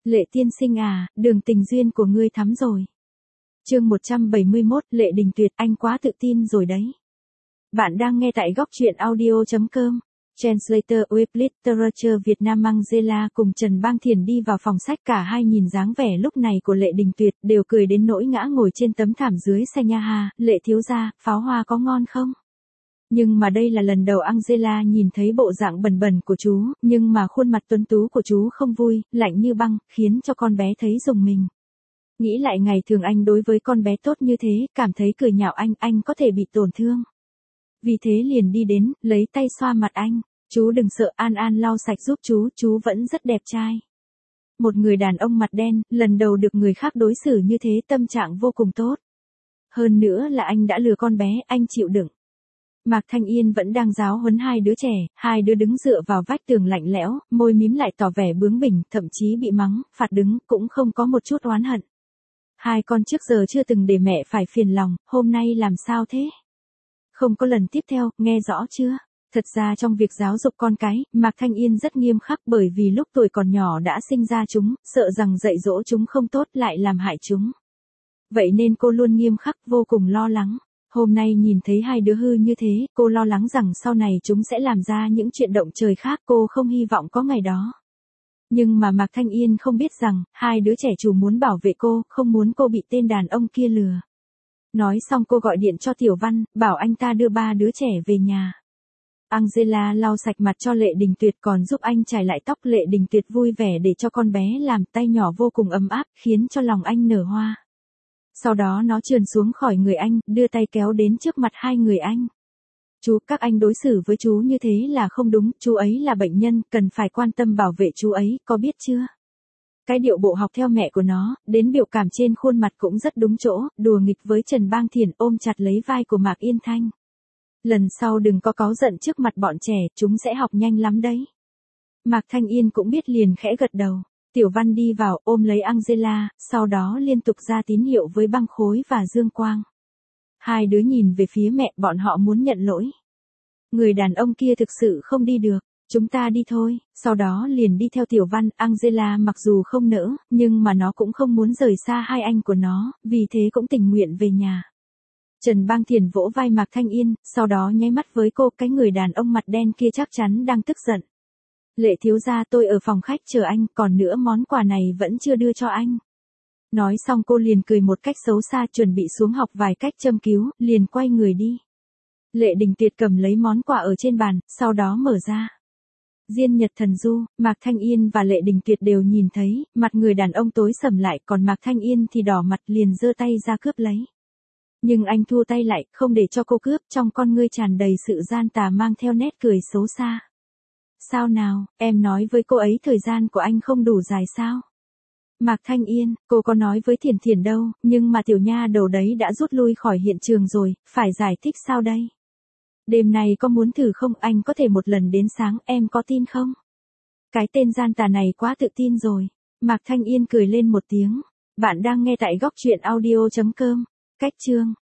Lệ tiên sinh à, đường tình duyên của ngươi thắm rồi. Chương 171, Lệ Đình Tuyệt, anh quá tự tin rồi đấy. Bạn đang nghe tại góc truyện audio.com. Translator with Literature Việt Nam Angela cùng Trần Bang Thiền đi vào phòng sách, cả hai nhìn dáng vẻ lúc này của Lệ Đình Tuyệt, đều cười đến nỗi ngã ngồi trên tấm thảm dưới xe nha ha. Lệ thiếu gia, pháo hoa có ngon không? Nhưng mà đây là lần đầu Angela nhìn thấy bộ dạng bần bần của chú, nhưng mà khuôn mặt tuấn tú của chú không vui, lạnh như băng, khiến cho con bé thấy rùng mình. Nghĩ lại ngày thường anh đối với con bé tốt như thế, cảm thấy cười nhạo anh có thể bị tổn thương. Vì thế liền đi đến, lấy tay xoa mặt anh. Chú đừng sợ, An An lau sạch giúp chú vẫn rất đẹp trai. Một người đàn ông mặt đen, lần đầu được người khác đối xử như thế, tâm trạng vô cùng tốt. Hơn nữa là anh đã lừa con bé, anh chịu đựng. Mạc Thanh Yên vẫn đang giáo huấn hai đứa trẻ, hai đứa đứng dựa vào vách tường lạnh lẽo, môi mím lại tỏ vẻ bướng bỉnh, thậm chí bị mắng, phạt đứng, cũng không có một chút oán hận. Hai con trước giờ chưa từng để mẹ phải phiền lòng, hôm nay làm sao thế? Không có lần tiếp theo, nghe rõ chưa? Thật ra trong việc giáo dục con cái, Mạc Thanh Yên rất nghiêm khắc, bởi vì lúc tuổi còn nhỏ đã sinh ra chúng, sợ rằng dạy dỗ chúng không tốt lại làm hại chúng. Vậy nên cô luôn nghiêm khắc, vô cùng lo lắng. Hôm nay nhìn thấy hai đứa hư như thế, cô lo lắng rằng sau này chúng sẽ làm ra những chuyện động trời khác, cô không hy vọng có ngày đó. Nhưng mà Mạc Thanh Yên không biết rằng, hai đứa trẻ chủ muốn bảo vệ cô, không muốn cô bị tên đàn ông kia lừa. Nói xong cô gọi điện cho Tiểu Văn, bảo anh ta đưa ba đứa trẻ về nhà. Angela lau sạch mặt cho Lệ Đình Tuyệt, còn giúp anh chải lại tóc. Lệ Đình Tuyệt vui vẻ để cho con bé làm, tay nhỏ vô cùng ấm áp, khiến cho lòng anh nở hoa. Sau đó nó trườn xuống khỏi người anh, đưa tay kéo đến trước mặt hai người anh. Chú, các anh đối xử với chú như thế là không đúng, chú ấy là bệnh nhân, cần phải quan tâm bảo vệ chú ấy, có biết chưa? Cái điệu bộ học theo mẹ của nó, đến biểu cảm trên khuôn mặt cũng rất đúng chỗ, đùa nghịch với Trần Bang Thiền, ôm chặt lấy vai của Mạc Yên Thanh. Lần sau đừng có cáu giận trước mặt bọn trẻ, chúng sẽ học nhanh lắm đấy. Mạc Thanh Yên cũng biết, liền khẽ gật đầu. Tiểu Văn đi vào, ôm lấy Angela, sau đó liên tục ra tín hiệu với Băng Khối và Dương Quang. Hai đứa nhìn về phía mẹ, bọn họ muốn nhận lỗi. Người đàn ông kia thực sự không đi được, chúng ta đi thôi. Sau đó liền đi theo Tiểu Văn. Angela mặc dù không nỡ, nhưng mà nó cũng không muốn rời xa hai anh của nó, vì thế cũng tình nguyện về nhà. Trần Bang Thiền vỗ vai Mạc Thanh Yên, sau đó nháy mắt với cô, cái người đàn ông mặt đen kia chắc chắn đang tức giận. Lệ thiếu gia, tôi ở phòng khách chờ anh, còn nữa món quà này vẫn chưa đưa cho anh. Nói xong cô liền cười một cách xấu xa, chuẩn bị xuống học vài cách châm cứu, liền quay người đi. Lệ Đình Tuyệt cầm lấy món quà ở trên bàn, sau đó mở ra. Diên Nhật Thần Du, Mạc Thanh Yên và Lệ Đình Tuyệt đều nhìn thấy, mặt người đàn ông tối sầm lại, còn Mạc Thanh Yên thì đỏ mặt, liền giơ tay ra cướp lấy. Nhưng anh thua tay lại, không để cho cô cướp, trong con ngươi tràn đầy sự gian tà, mang theo nét cười xấu xa. Sao nào, em nói với cô ấy thời gian của anh không đủ dài sao? Mạc Thanh Yên, cô có nói với Thiền Thiền đâu, nhưng mà tiểu nha đầu đấy đã rút lui khỏi hiện trường rồi, phải giải thích sao đây? Đêm này có muốn thử không, anh có thể một lần đến sáng, em có tin không? Cái tên gian tà này quá tự tin rồi. Mạc Thanh Yên cười lên một tiếng. Bạn đang nghe tại góc truyện audio.com. Cách chương